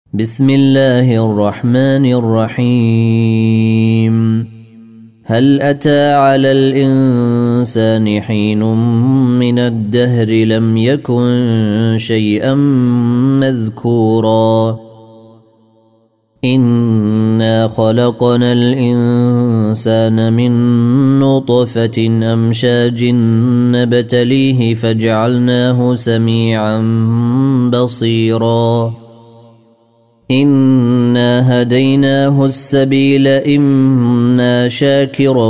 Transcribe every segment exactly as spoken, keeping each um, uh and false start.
بسم الله الرحمن الرحيم. هل أتى على الإنسان حين من الدهر لم يكن شيئا مذكورا إنا خلقنا الإنسان من نطفة أمشاج نبتليه فجعلناه سميعا بصيرا إنا هديناه السبيل إما شاكرا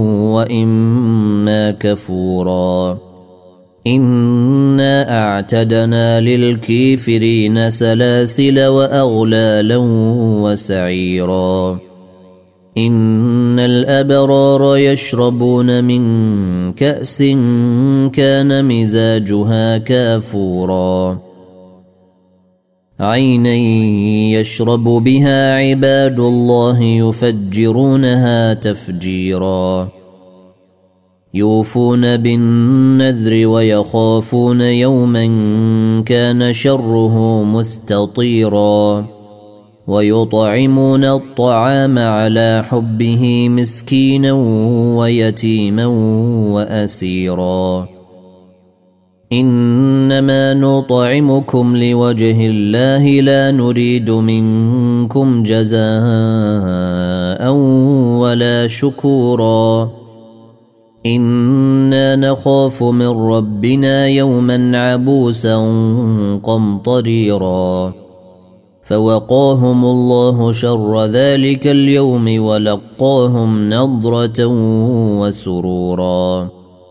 وإما كفورا إنا أعتدنا للكافرين سلاسل وأغلالا وسعيرا إن الأبرار يشربون من كأس كان مزاجها كافورا عينا يشرب بها عباد الله يفجرونها تفجيرا يوفون بالنذر ويخافون يوما كان شره مستطيرا ويطعمون الطعام على حبه مسكينا ويتيما وأسيرا إنما نطعمكم لوجه الله لا نريد منكم جزاء ولا شكورا إنا نخاف من ربنا يوما عبوسا قمطريرا فوقاهم الله شر ذلك اليوم ولقاهم نضرة وسرورا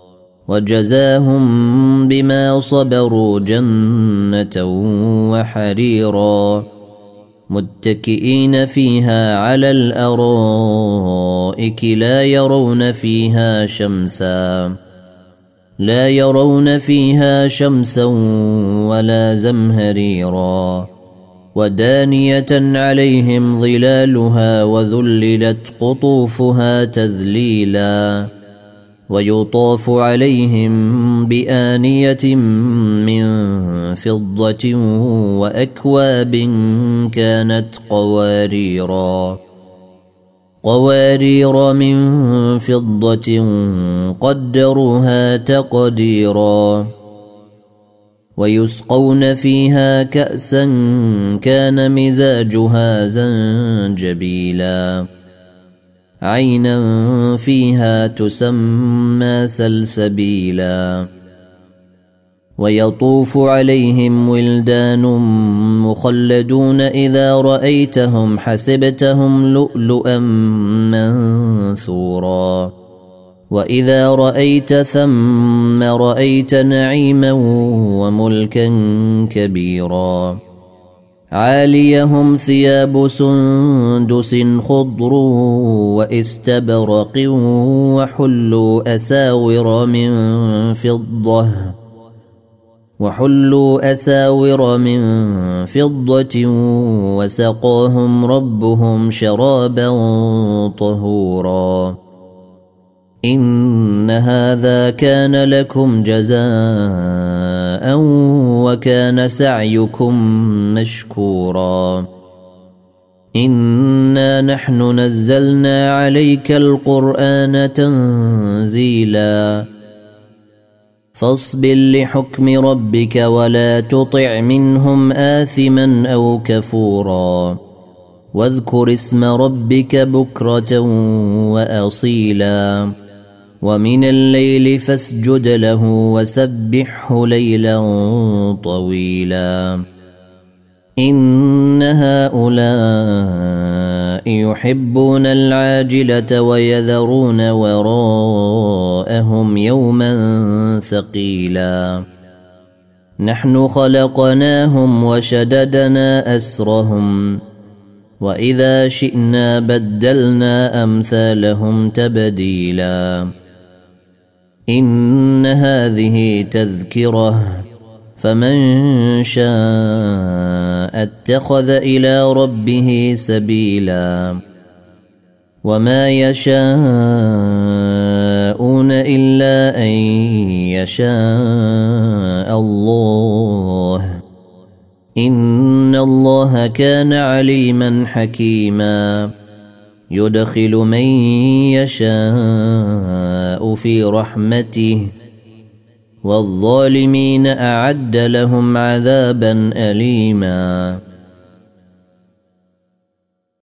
وجزاهم بما صبروا جنة وحريرا متكئين فيها على الأرائك لا يرون فيها شمسا لا يرون فيها شمسا ولا زمهريرا ودانية عليهم ظلالها وذللت قطوفها تذليلا ويطاف عليهم بآنية من فضة وأكواب كانت قواريرا قوارير من فضة قدروها تقديرا ويسقون فيها كأسا كان مزاجها زنجبيلا عينا فيها تسمى سلسبيلا ويطوف عليهم ولدان مخلدون إذا رأيتهم حسبتهم لؤلؤا منثورا وإذا رأيت ثم رأيت نعيما وملكا كبيرا عاليهم ثياب سندس خضر واستبرق وحلوا أساور من فضة وحلوا أساور من فضة وسقاهم ربهم شرابا طهورا إن هذا كان لكم جزاء وكان سعيكم مشكورا إنا نحن نزلنا عليك القرآن تنزيلا فاصبر لحكم ربك ولا تطع منهم آثما أو كفورا واذكر اسم ربك بكرة وأصيلا ومن الليل فاسجد له وسبحه ليلا طويلا إن هؤلاء يحبون العاجلة ويذرون وراءهم يوما ثقيلا نحن خلقناهم وشددنا أسرهم وإذا شئنا بدلنا أمثالهم تبديلا إن هذه تذكرة فمن شاء اتخذ إلى ربه سبيلا وما يشاءون إلا أن يشاء الله إن الله كان عليما حكيما يدخل من يشاء في رحمته والظالمين أعد لهم عذابا أليما